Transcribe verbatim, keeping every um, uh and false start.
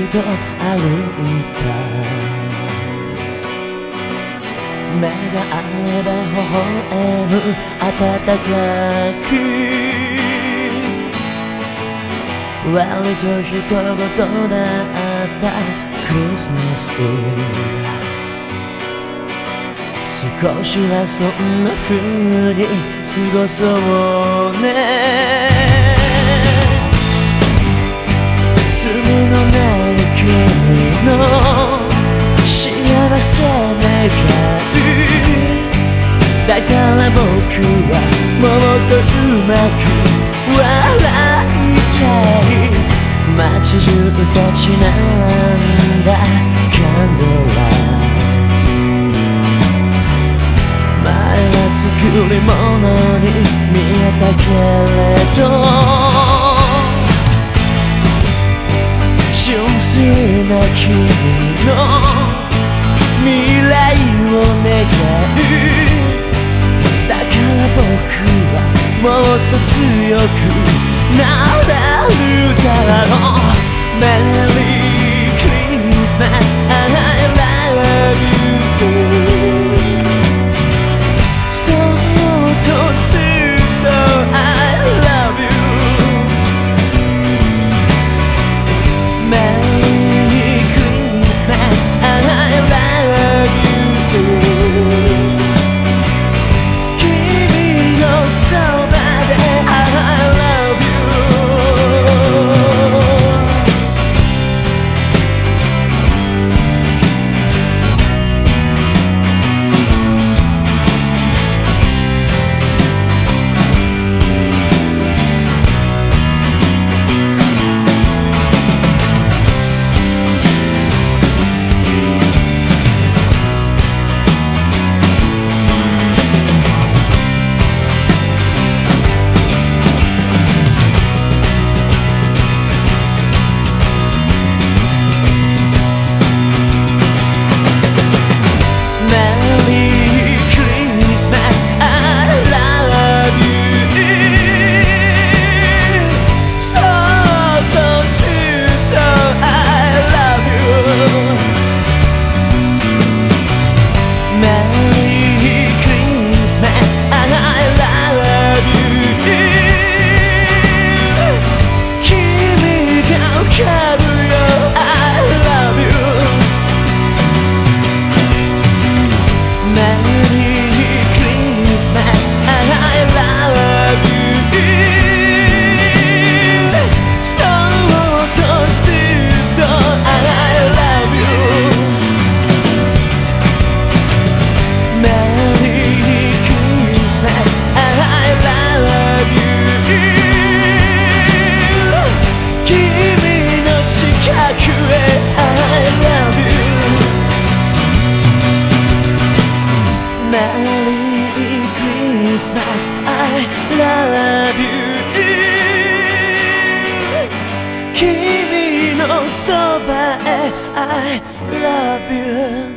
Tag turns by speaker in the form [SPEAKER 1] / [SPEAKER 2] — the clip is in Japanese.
[SPEAKER 1] と歩いた。目が合えば微笑む暖かく、割と一言だったクリスマスイブ。少しはそんな風に過ごそうね。罪のない君の幸せ願う。だから僕はもっとうまく笑いたい。街中立ち並んだキャンドルライト、前は作り物に見えたけれど、純粋な君の未来を願う。だから僕はもっと強くなれるだろう。 Merry Christmas I love you。 そっとずっと I love you。 Merry Christmas I love you。 君のそばで I love you。 Merry Christmas I love you。 君のそばへ I love you。